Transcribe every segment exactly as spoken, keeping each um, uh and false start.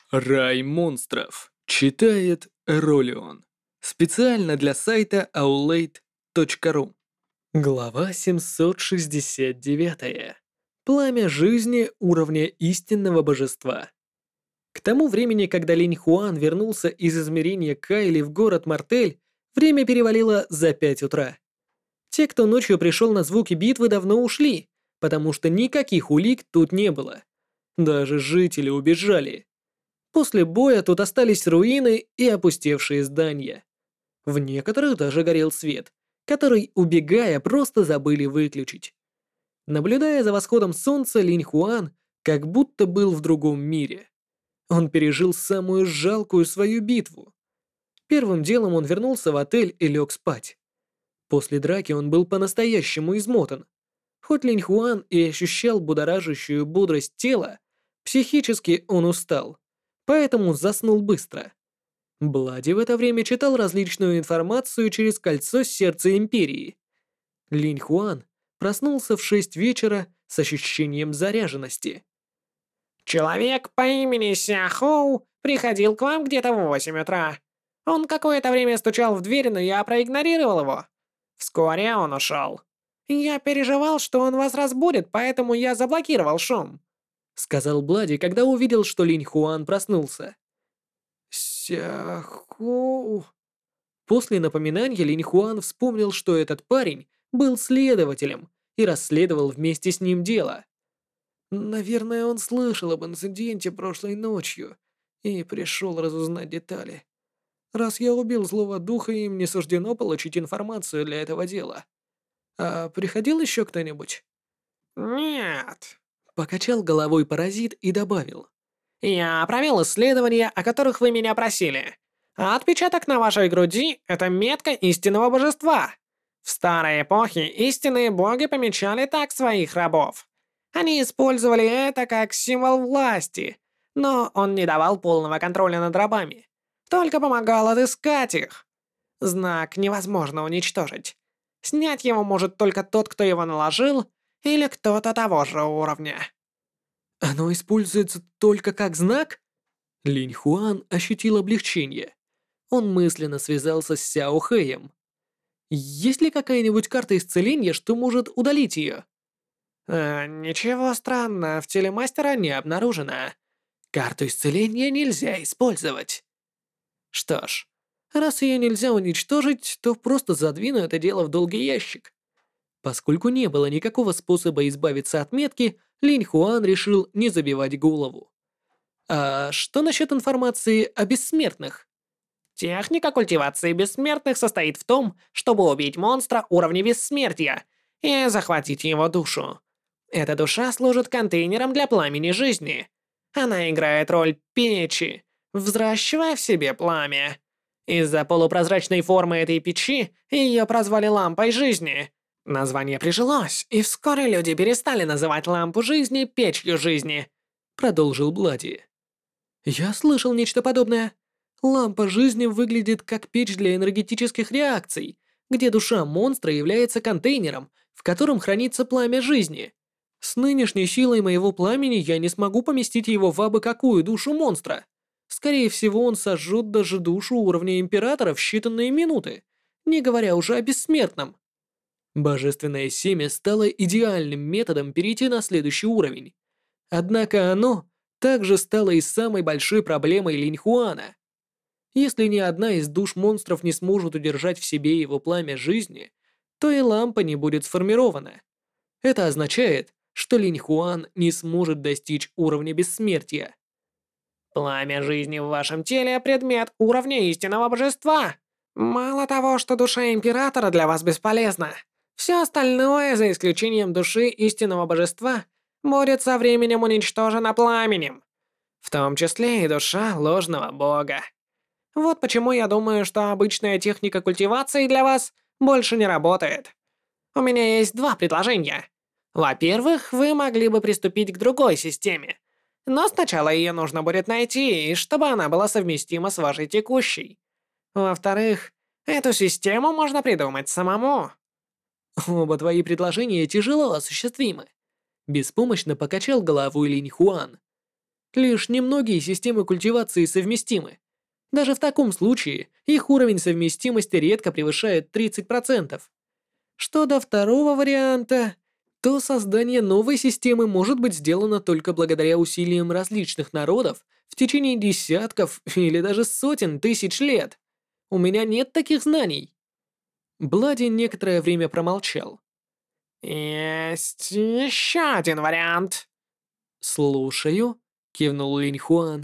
Рай монстров. Читает Ролион. Специально для сайта аулейт точка ру. Глава семьсот шестьдесят девять. Пламя жизни уровня истинного божества. К тому времени, когда Линь Хуан вернулся из измерения Кайли в город Мартель, время перевалило за пять утра. Те, кто ночью пришел на звуки битвы, давно ушли, потому что никаких улик тут не было. Даже жители убежали. После боя тут остались руины и опустевшие здания. В некоторых даже горел свет, который, убегая, просто забыли выключить. Наблюдая за восходом солнца, Линь Хуан как будто был в другом мире. Он пережил самую жалкую свою битву. Первым делом он вернулся в отель и лег спать. После драки он был по-настоящему измотан. Хоть Линь Хуан и ощущал будоражащую бодрость тела, психически он устал, поэтому заснул быстро. Блади в это время читал различную информацию через кольцо сердца Империи. Линь Хуан проснулся в шесть вечера с ощущением заряженности. Человек по имени Сяхоу приходил к вам где-то в восемь утра. Он какое-то время стучал в дверь, но я проигнорировал его. Вскоре он ушел. Я переживал, что он вас разбудит, поэтому я заблокировал шум. Сказал Блади, когда увидел, что Линь Хуан проснулся. Сяху. После напоминания Линь Хуан вспомнил, что этот парень был следователем и расследовал вместе с ним дело. Наверное, он слышал об инциденте прошлой ночью и пришел разузнать детали. Раз я убил злого духа, им не суждено получить информацию для этого дела. А приходил еще кто-нибудь? Нет. Покачал головой паразит и добавил. Я провел исследования, о которых вы меня просили. А отпечаток на вашей груди — это метка истинного божества. В старой эпохе истинные боги помечали так своих рабов. Они использовали это как символ власти, но он не давал полного контроля над рабами, только помогал отыскать их. Знак невозможно уничтожить. Снять его может только тот, кто его наложил, или кто-то того же уровня. Оно используется только как знак? Линь Хуан ощутил облегчение. Он мысленно связался с Сяо Хэем. Есть ли какая-нибудь карта исцеления, что может удалить ее? А, ничего странного в теле мастера не обнаружено. Карту исцеления нельзя использовать. Что ж, раз ее нельзя уничтожить, то просто задвину это дело в долгий ящик. Поскольку не было никакого способа избавиться от метки, Линь Хуан решил не забивать голову. А что насчет информации о бессмертных? Техника культивации бессмертных состоит в том, чтобы убить монстра уровня бессмертия и захватить его душу. Эта душа служит контейнером для пламени жизни. Она играет роль печи, взращивая в себе пламя. Из-за полупрозрачной формы этой печи ее прозвали лампой жизни. Название прижилось, и вскоре люди перестали называть лампу жизни печью жизни, Продолжил Блади. Я слышал нечто подобное. Лампа жизни выглядит как печь для энергетических реакций, где душа монстра является контейнером, в котором хранится пламя жизни. С нынешней силой моего пламени я не смогу поместить его в абы какую душу монстра. Скорее всего, он сожжет даже душу уровня Императора в считанные минуты, не говоря уже о бессмертном. Божественное семя стало идеальным методом перейти на следующий уровень. Однако оно также стало и самой большой проблемой Линь Хуана. Если ни одна из душ монстров не сможет удержать в себе его пламя жизни, то и лампа не будет сформирована. Это означает, что Линь Хуан не сможет достичь уровня бессмертия. Пламя жизни в вашем теле — предмет уровня истинного божества. Мало того, что душа Императора для вас бесполезна, все остальное, за исключением души истинного божества, будет со временем уничтожено пламенем. В том числе и душа ложного бога. Вот почему я думаю, что обычная техника культивации для вас больше не работает. У меня есть два предложения. Во-первых, вы могли бы приступить к другой системе, но сначала ее нужно будет найти, чтобы она была совместима с вашей текущей. Во-вторых, эту систему можно придумать самому. Оба твои предложения тяжело осуществимы. Беспомощно покачал головой Линь Хуан. Лишь немногие системы культивации совместимы. Даже в таком случае их уровень совместимости редко превышает тридцать процентов. Что до второго варианта, то создание новой системы может быть сделано только благодаря усилиям различных народов в течение десятков или даже сотен тысяч лет. У меня нет таких знаний. Блади некоторое время промолчал. Есть еще один вариант. «Слушаю», — кивнул Линь Хуан.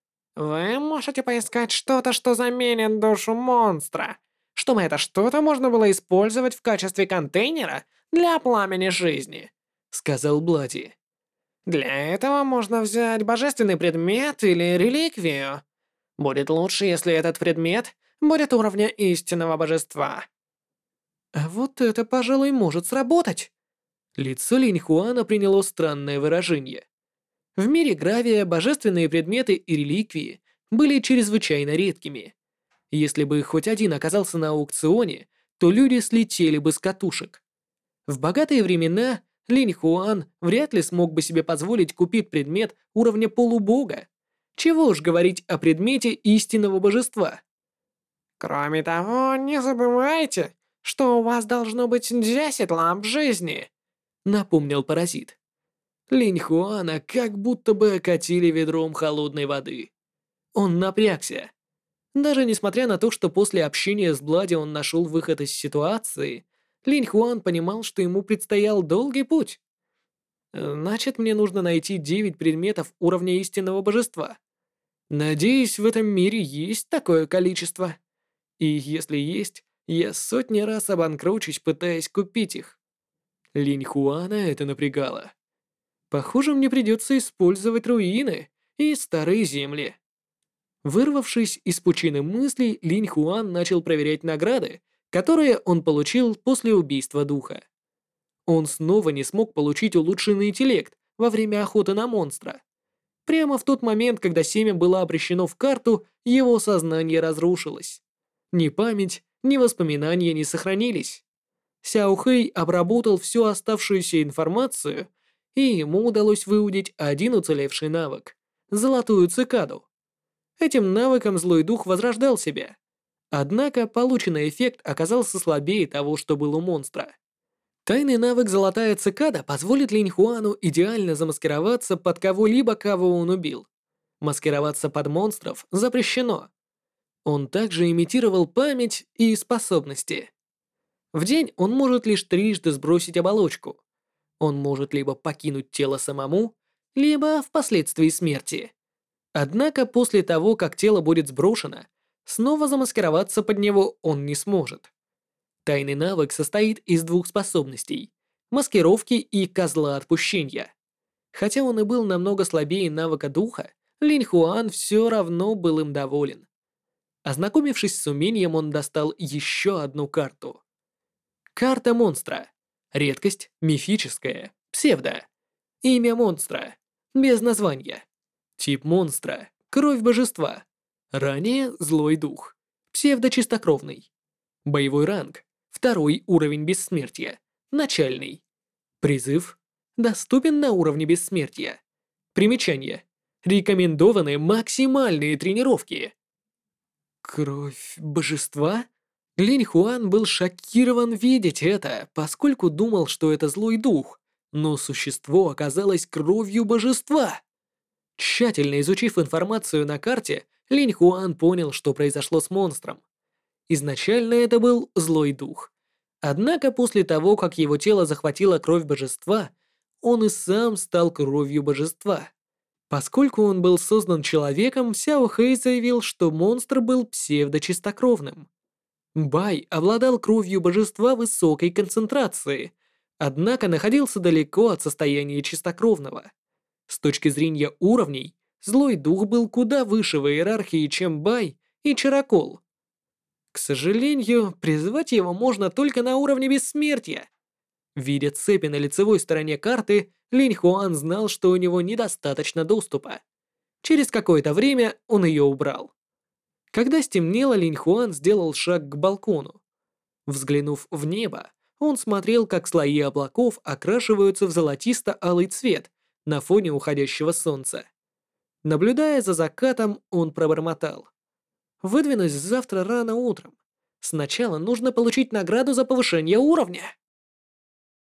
Вы можете поискать что-то, что заменит душу монстра, чтобы это что-то можно было использовать в качестве контейнера для пламени жизни, сказал Блади. Для этого можно взять божественный предмет или реликвию. Будет лучше, если этот предмет будет уровня истинного божества. А вот это, пожалуй, может сработать. Лицо Линь Хуана приняло странное выражение. В мире Гравия божественные предметы и реликвии были чрезвычайно редкими. Если бы хоть один оказался на аукционе, то люди слетели бы с катушек. В богатые времена Линь Хуан вряд ли смог бы себе позволить купить предмет уровня полубога. Чего уж говорить о предмете истинного божества. Кроме того, не забывайте, что у вас должно быть десять ламп жизни, напомнил паразит. Линь Хуана как будто бы окатили ведром холодной воды. Он напрягся. Даже несмотря на то, что после общения с Блади он нашел выход из ситуации, Линь Хуан понимал, что ему предстоял долгий путь. Значит, мне нужно найти девять предметов уровня истинного божества. Надеюсь, в этом мире есть такое количество. И если есть, я сотни раз обанкрочусь, пытаясь купить их. Линь Хуана это напрягало. Похоже, мне придется использовать руины и старые земли. Вырвавшись из пучины мыслей, Линь Хуан начал проверять награды, которые он получил после убийства духа. Он снова не смог получить улучшенный интеллект во время охоты на монстра. Прямо в тот момент, когда семя было обращено в карту, его сознание разрушилось. Ни память, ни воспоминания не сохранились. Сяо Хэй обработал всю оставшуюся информацию, и ему удалось выудить один уцелевший навык – золотую цикаду. Этим навыком злой дух возрождал себя. Однако полученный эффект оказался слабее того, что был у монстра. Тайный навык «Золотая цикада» позволит Линь Хуану идеально замаскироваться под кого-либо, кого он убил. Маскироваться под монстров запрещено. Он также имитировал память и способности. В день он может лишь трижды сбросить оболочку. Он может либо покинуть тело самому, либо впоследствии смерти. Однако после того, как тело будет сброшено, снова замаскироваться под него он не сможет. Тайный навык состоит из двух способностей – маскировки и козла отпущения. Хотя он и был намного слабее навыка духа, Линь Хуан все равно был им доволен. Ознакомившись с умением, он достал еще одну карту. Карта монстра. Редкость – мифическая, псевдо. Имя монстра – без названия. Тип монстра – кровь божества. Ранее – злой дух. Псевдо-чистокровный. Боевой ранг – второй уровень бессмертия. Начальный. Призыв – доступен на уровне бессмертия. Примечание. Рекомендованы максимальные тренировки. Кровь божества? Линь Хуан был шокирован видеть это, поскольку думал, что это злой дух, но существо оказалось кровью божества. Тщательно изучив информацию на карте, Линь Хуан понял, что произошло с монстром. Изначально это был злой дух. Однако после того, как его тело захватила кровь божества, он и сам стал кровью божества. Поскольку он был создан человеком, Сяо Хэй заявил, что монстр был псевдочистокровным. Бай обладал кровью божества высокой концентрации, однако находился далеко от состояния чистокровного. С точки зрения уровней, злой дух был куда выше в иерархии, чем Бай и Чарокол. К сожалению, призвать его можно только на уровне бессмертия. Видя цепи на лицевой стороне карты, Линь Хуан знал, что у него недостаточно доступа. Через какое-то время он ее убрал. Когда стемнело, Линь Хуан сделал шаг к балкону. Взглянув в небо, он смотрел, как слои облаков окрашиваются в золотисто-алый цвет на фоне уходящего солнца. Наблюдая за закатом, он пробормотал. «Выдвинусь завтра рано утром. Сначала нужно получить награду за повышение уровня».